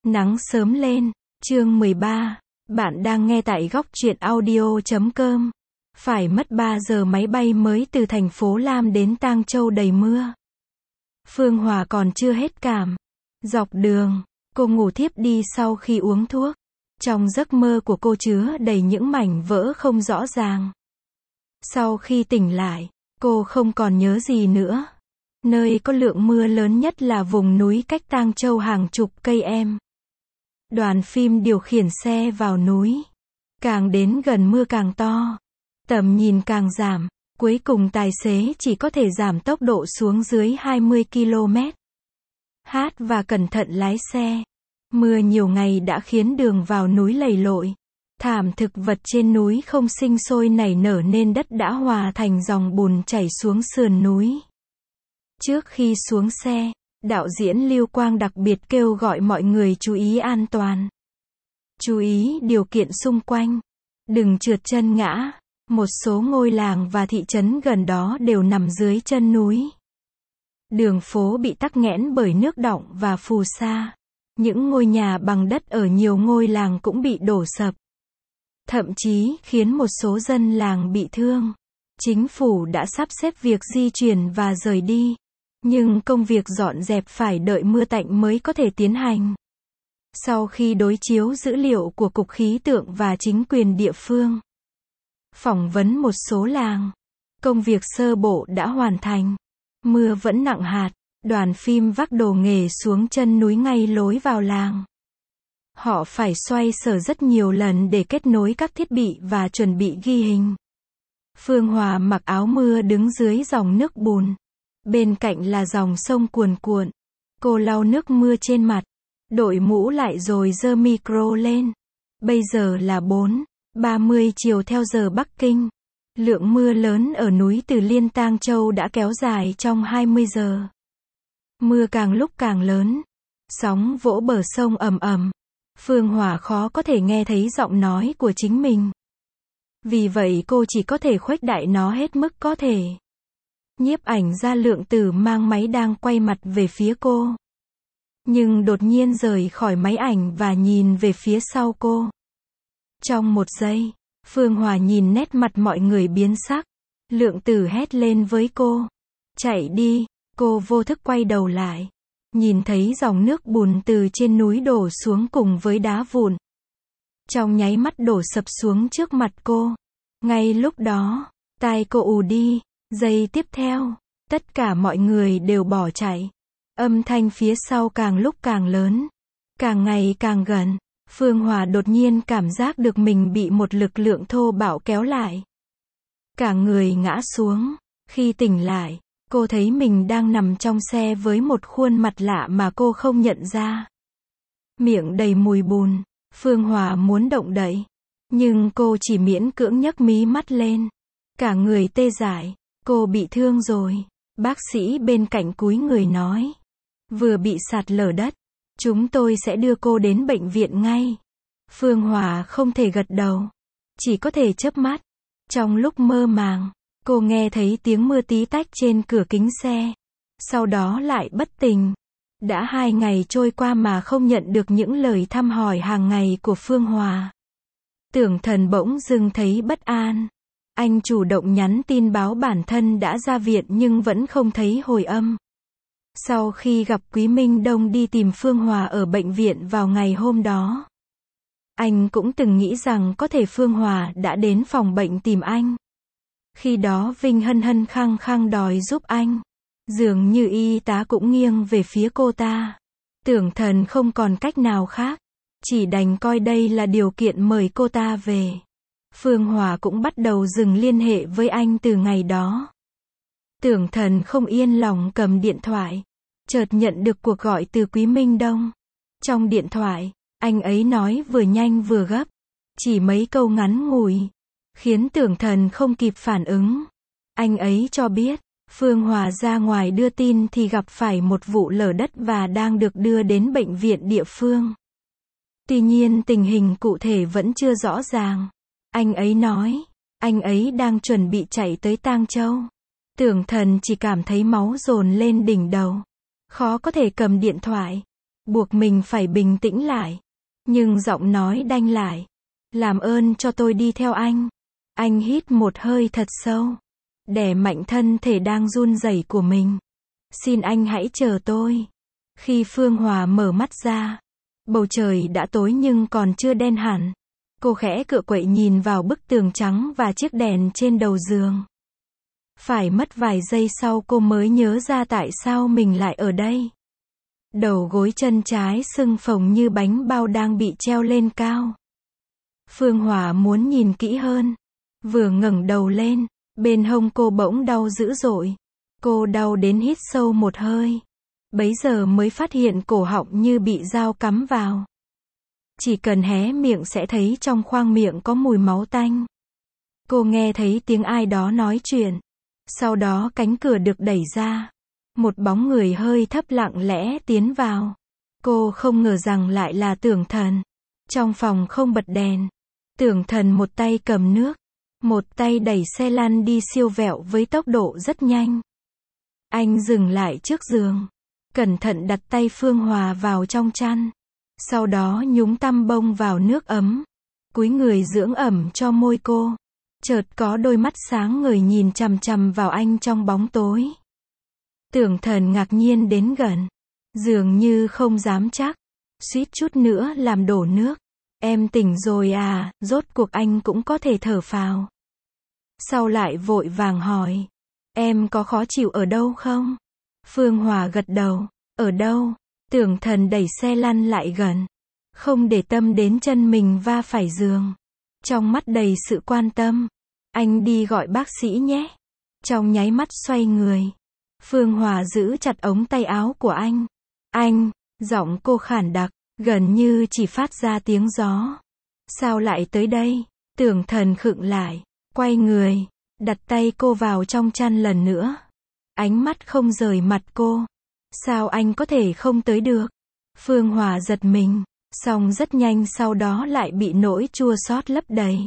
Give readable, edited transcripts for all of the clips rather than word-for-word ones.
Nắng sớm lên, chương 13. Bạn đang nghe tại góc truyện audio.com. Phải mất 3 giờ máy bay mới từ thành phố Lam đến Tang Châu đầy mưa. Phương Hòa còn chưa hết cảm. Dọc đường, cô ngủ thiếp đi sau khi uống thuốc. Trong giấc mơ của cô chứa đầy những mảnh vỡ không rõ ràng. Sau khi tỉnh lại, cô không còn nhớ gì nữa. Nơi có lượng mưa lớn nhất là vùng núi cách Tang Châu hàng chục cây em. Đoàn phim điều khiển xe vào núi. Càng đến gần mưa càng to. Tầm nhìn càng giảm. Cuối cùng tài xế chỉ có thể giảm tốc độ xuống dưới 20 km. Hát và cẩn thận lái xe. Mưa nhiều ngày đã khiến đường vào núi lầy lội. Thảm thực vật trên núi không sinh sôi nảy nở nên đất đã hòa thành dòng bùn chảy xuống sườn núi. Trước khi xuống xe, đạo diễn Lưu Quang đặc biệt kêu gọi mọi người chú ý an toàn. Chú ý điều kiện xung quanh. Đừng trượt chân ngã. Một số ngôi làng và thị trấn gần đó đều nằm dưới chân núi. Đường phố bị tắc nghẽn bởi nước đọng và phù sa. Những ngôi nhà bằng đất ở nhiều ngôi làng cũng bị đổ sập. Thậm chí khiến một số dân làng bị thương. Chính phủ đã sắp xếp việc di chuyển và rời đi. Nhưng công việc dọn dẹp phải đợi mưa tạnh mới có thể tiến hành. Sau khi đối chiếu dữ liệu của Cục Khí tượng và chính quyền địa phương, phỏng vấn một số làng, công việc sơ bộ đã hoàn thành. Mưa vẫn nặng hạt, đoàn phim vác đồ nghề xuống chân núi ngay lối vào làng. Họ phải xoay sở rất nhiều lần để kết nối các thiết bị và chuẩn bị ghi hình. Phương Hòa mặc áo mưa đứng dưới dòng nước bùn. Bên cạnh là dòng sông cuồn cuộn. Cô lau nước mưa trên mặt, đội mũ lại rồi giơ micro lên. Bây giờ là 4:30 chiều theo giờ Bắc Kinh. Lượng mưa lớn ở núi Từ Liên Tang Châu đã kéo dài trong 20 giờ. Mưa càng lúc càng lớn. Sóng vỗ bờ sông ầm ầm. Phương Hòa khó có thể nghe thấy giọng nói của chính mình. Vì vậy cô chỉ có thể khuếch đại nó hết mức có thể. Nhiếp ảnh gia Lượng Tử mang máy đang quay mặt về phía cô. Nhưng đột nhiên rời khỏi máy ảnh và nhìn về phía sau cô. Trong một giây, Phương Hòa nhìn nét mặt mọi người biến sắc. Lượng Tử hét lên với cô. Chạy đi, cô vô thức quay đầu lại. Nhìn thấy dòng nước bùn từ trên núi đổ xuống cùng với đá vụn. Trong nháy mắt đổ sập xuống trước mặt cô. Ngay lúc đó, tai cô ù đi. Giây tiếp theo, tất cả mọi người đều bỏ chạy. Âm thanh phía sau càng lúc càng lớn. Càng ngày càng gần. Phương Hòa đột nhiên cảm giác được mình bị một lực lượng thô bạo kéo lại. Cả người ngã xuống. Khi tỉnh lại, cô thấy mình đang nằm trong xe với một khuôn mặt lạ mà cô không nhận ra. Miệng đầy mùi bùn. Phương Hòa muốn động đậy. Nhưng cô chỉ miễn cưỡng nhấc mí mắt lên. Cả người tê dại. Cô bị thương rồi. Bác sĩ bên cạnh cúi người nói. Vừa bị sạt lở đất. Chúng tôi sẽ đưa cô đến bệnh viện ngay. Phương Hòa không thể gật đầu. Chỉ có thể chớp mắt. Trong lúc mơ màng, cô nghe thấy tiếng mưa tí tách trên cửa kính xe. Sau đó lại bất tỉnh. Đã 2 ngày trôi qua mà không nhận được những lời thăm hỏi hàng ngày của Phương Hòa. Tưởng Thần bỗng dưng thấy bất an. Anh chủ động nhắn tin báo bản thân đã ra viện nhưng vẫn không thấy hồi âm. Sau khi gặp Quý Minh Đông đi tìm Phương Hòa ở bệnh viện vào ngày hôm đó, anh cũng từng nghĩ rằng có thể Phương Hòa đã đến phòng bệnh tìm anh. Khi đó Vinh Hân Hân khăng khăng đòi giúp anh. Dường như y tá cũng nghiêng về phía cô ta. Tưởng Thần không còn cách nào khác. Chỉ đành coi đây là điều kiện mời cô ta về. Phương Hòa cũng bắt đầu dừng liên hệ với anh từ ngày đó. Tưởng Thần không yên lòng cầm điện thoại. Chợt nhận được cuộc gọi từ Quý Minh Đông. Trong điện thoại, anh ấy nói vừa nhanh vừa gấp. Chỉ mấy câu ngắn ngủi. Khiến Tưởng Thần không kịp phản ứng. Anh ấy cho biết, Phương Hòa ra ngoài đưa tin thì gặp phải một vụ lở đất và đang được đưa đến bệnh viện địa phương. Tuy nhiên tình hình cụ thể vẫn chưa rõ ràng. Anh ấy nói, anh ấy đang chuẩn bị chạy tới Tang Châu. Tưởng Thần chỉ cảm thấy máu dồn lên đỉnh đầu. Khó có thể cầm điện thoại. buộc mình phải bình tĩnh lại. Nhưng giọng nói đanh lại. Làm ơn cho tôi đi theo anh. Anh hít một hơi thật sâu. Đè mạnh thân thể đang run rẩy của mình. Xin anh hãy chờ tôi. Khi Phương Hòa mở mắt ra, bầu trời đã tối nhưng còn chưa đen hẳn. Cô khẽ cựa quậy nhìn vào bức tường trắng và chiếc đèn trên đầu giường. Phải mất vài giây sau cô mới nhớ ra tại sao mình lại ở đây. Đầu gối chân trái sưng phồng như bánh bao đang bị treo lên cao. Phương Hòa muốn nhìn kỹ hơn. Vừa ngẩng đầu lên, bên hông cô bỗng đau dữ dội. Cô đau đến hít sâu một hơi. Bấy giờ mới phát hiện cổ họng như bị dao cắm vào. Chỉ cần hé miệng sẽ thấy trong khoang miệng có mùi máu tanh. Cô nghe thấy tiếng ai đó nói chuyện. Sau đó cánh cửa được đẩy ra. Một bóng người hơi thấp lặng lẽ tiến vào. Cô không ngờ rằng lại là Tưởng Thần. Trong phòng không bật đèn. Tưởng Thần một tay cầm nước, một tay đẩy xe lăn đi siêu vẹo với tốc độ rất nhanh. Anh dừng lại trước giường, cẩn thận đặt tay Phương Hòa vào trong chăn. Sau đó nhúng tăm bông vào nước ấm, cúi người dưỡng ẩm cho môi cô. Chợt có đôi mắt sáng ngời nhìn chằm chằm vào anh trong bóng tối. Tưởng Thần ngạc nhiên đến gần, dường như không dám chắc, suýt chút nữa làm đổ nước. Em tỉnh rồi à, rốt cuộc anh cũng có thể thở phào. Sau lại vội vàng hỏi, em có khó chịu ở đâu không? Phương Hòa gật đầu, ở đâu? Tưởng Thần đẩy xe lăn lại gần, không để tâm đến chân mình va phải giường. Trong mắt đầy sự quan tâm, anh đi gọi bác sĩ nhé. Trong nháy mắt xoay người, Phương Hòa giữ chặt ống tay áo của anh. Anh, giọng cô khản đặc, gần như chỉ phát ra tiếng gió. Sao lại tới đây? Tưởng Thần khựng lại, quay người, đặt tay cô vào trong chăn lần nữa. Ánh mắt không rời mặt cô. Sao anh có thể không tới được? Phương Hòa giật mình, song rất nhanh sau đó lại bị nỗi chua xót lấp đầy.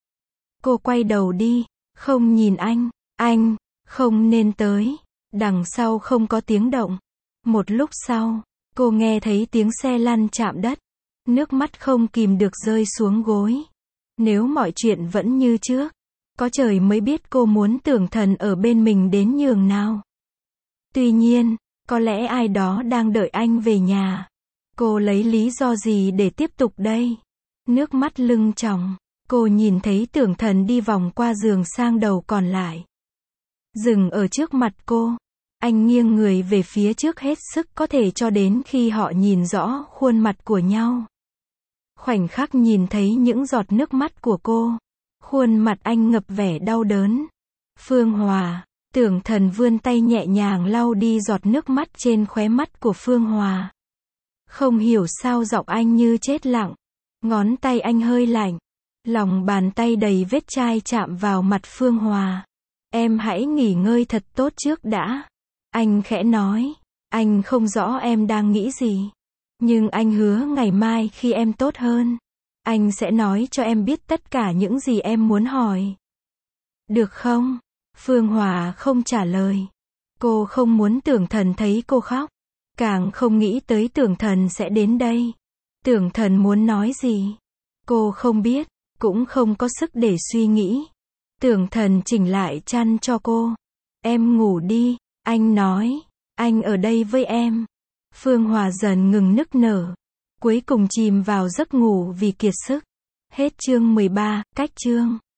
Cô quay đầu đi, không nhìn anh không nên tới. Đằng sau không có tiếng động. Một lúc sau, cô nghe thấy tiếng xe lăn chạm đất. Nước mắt không kìm được rơi xuống gối. Nếu mọi chuyện vẫn như trước, có trời mới biết cô muốn Tưởng Thần ở bên mình đến nhường nào. Tuy nhiên, có lẽ ai đó đang đợi anh về nhà. Cô lấy lý do gì để tiếp tục đây? Nước mắt lưng tròng, cô nhìn thấy Tưởng Thần đi vòng qua giường sang đầu còn lại. Dừng ở trước mặt cô. Anh nghiêng người về phía trước hết sức có thể cho đến khi họ nhìn rõ khuôn mặt của nhau. Khoảnh khắc nhìn thấy những giọt nước mắt của cô, khuôn mặt anh ngập vẻ đau đớn. Phương Hòa, Tưởng Thần vươn tay nhẹ nhàng lau đi giọt nước mắt trên khóe mắt của Phương Hòa. Không hiểu sao giọng anh như chết lặng. Ngón tay anh hơi lạnh. Lòng bàn tay đầy vết chai chạm vào mặt Phương Hòa. Em hãy nghỉ ngơi thật tốt trước đã. Anh khẽ nói. Anh không rõ em đang nghĩ gì. Nhưng anh hứa ngày mai khi em tốt hơn, anh sẽ nói cho em biết tất cả những gì em muốn hỏi. Được không? Phương Hòa không trả lời. Cô không muốn Tưởng Thần thấy cô khóc. Càng không nghĩ tới Tưởng Thần sẽ đến đây. Tưởng Thần muốn nói gì? Cô không biết, cũng không có sức để suy nghĩ. Tưởng Thần chỉnh lại chăn cho cô. Em ngủ đi, anh nói. Anh ở đây với em. Phương Hòa dần ngừng nức nở. Cuối cùng chìm vào giấc ngủ vì kiệt sức. Hết chương 13, cách chương.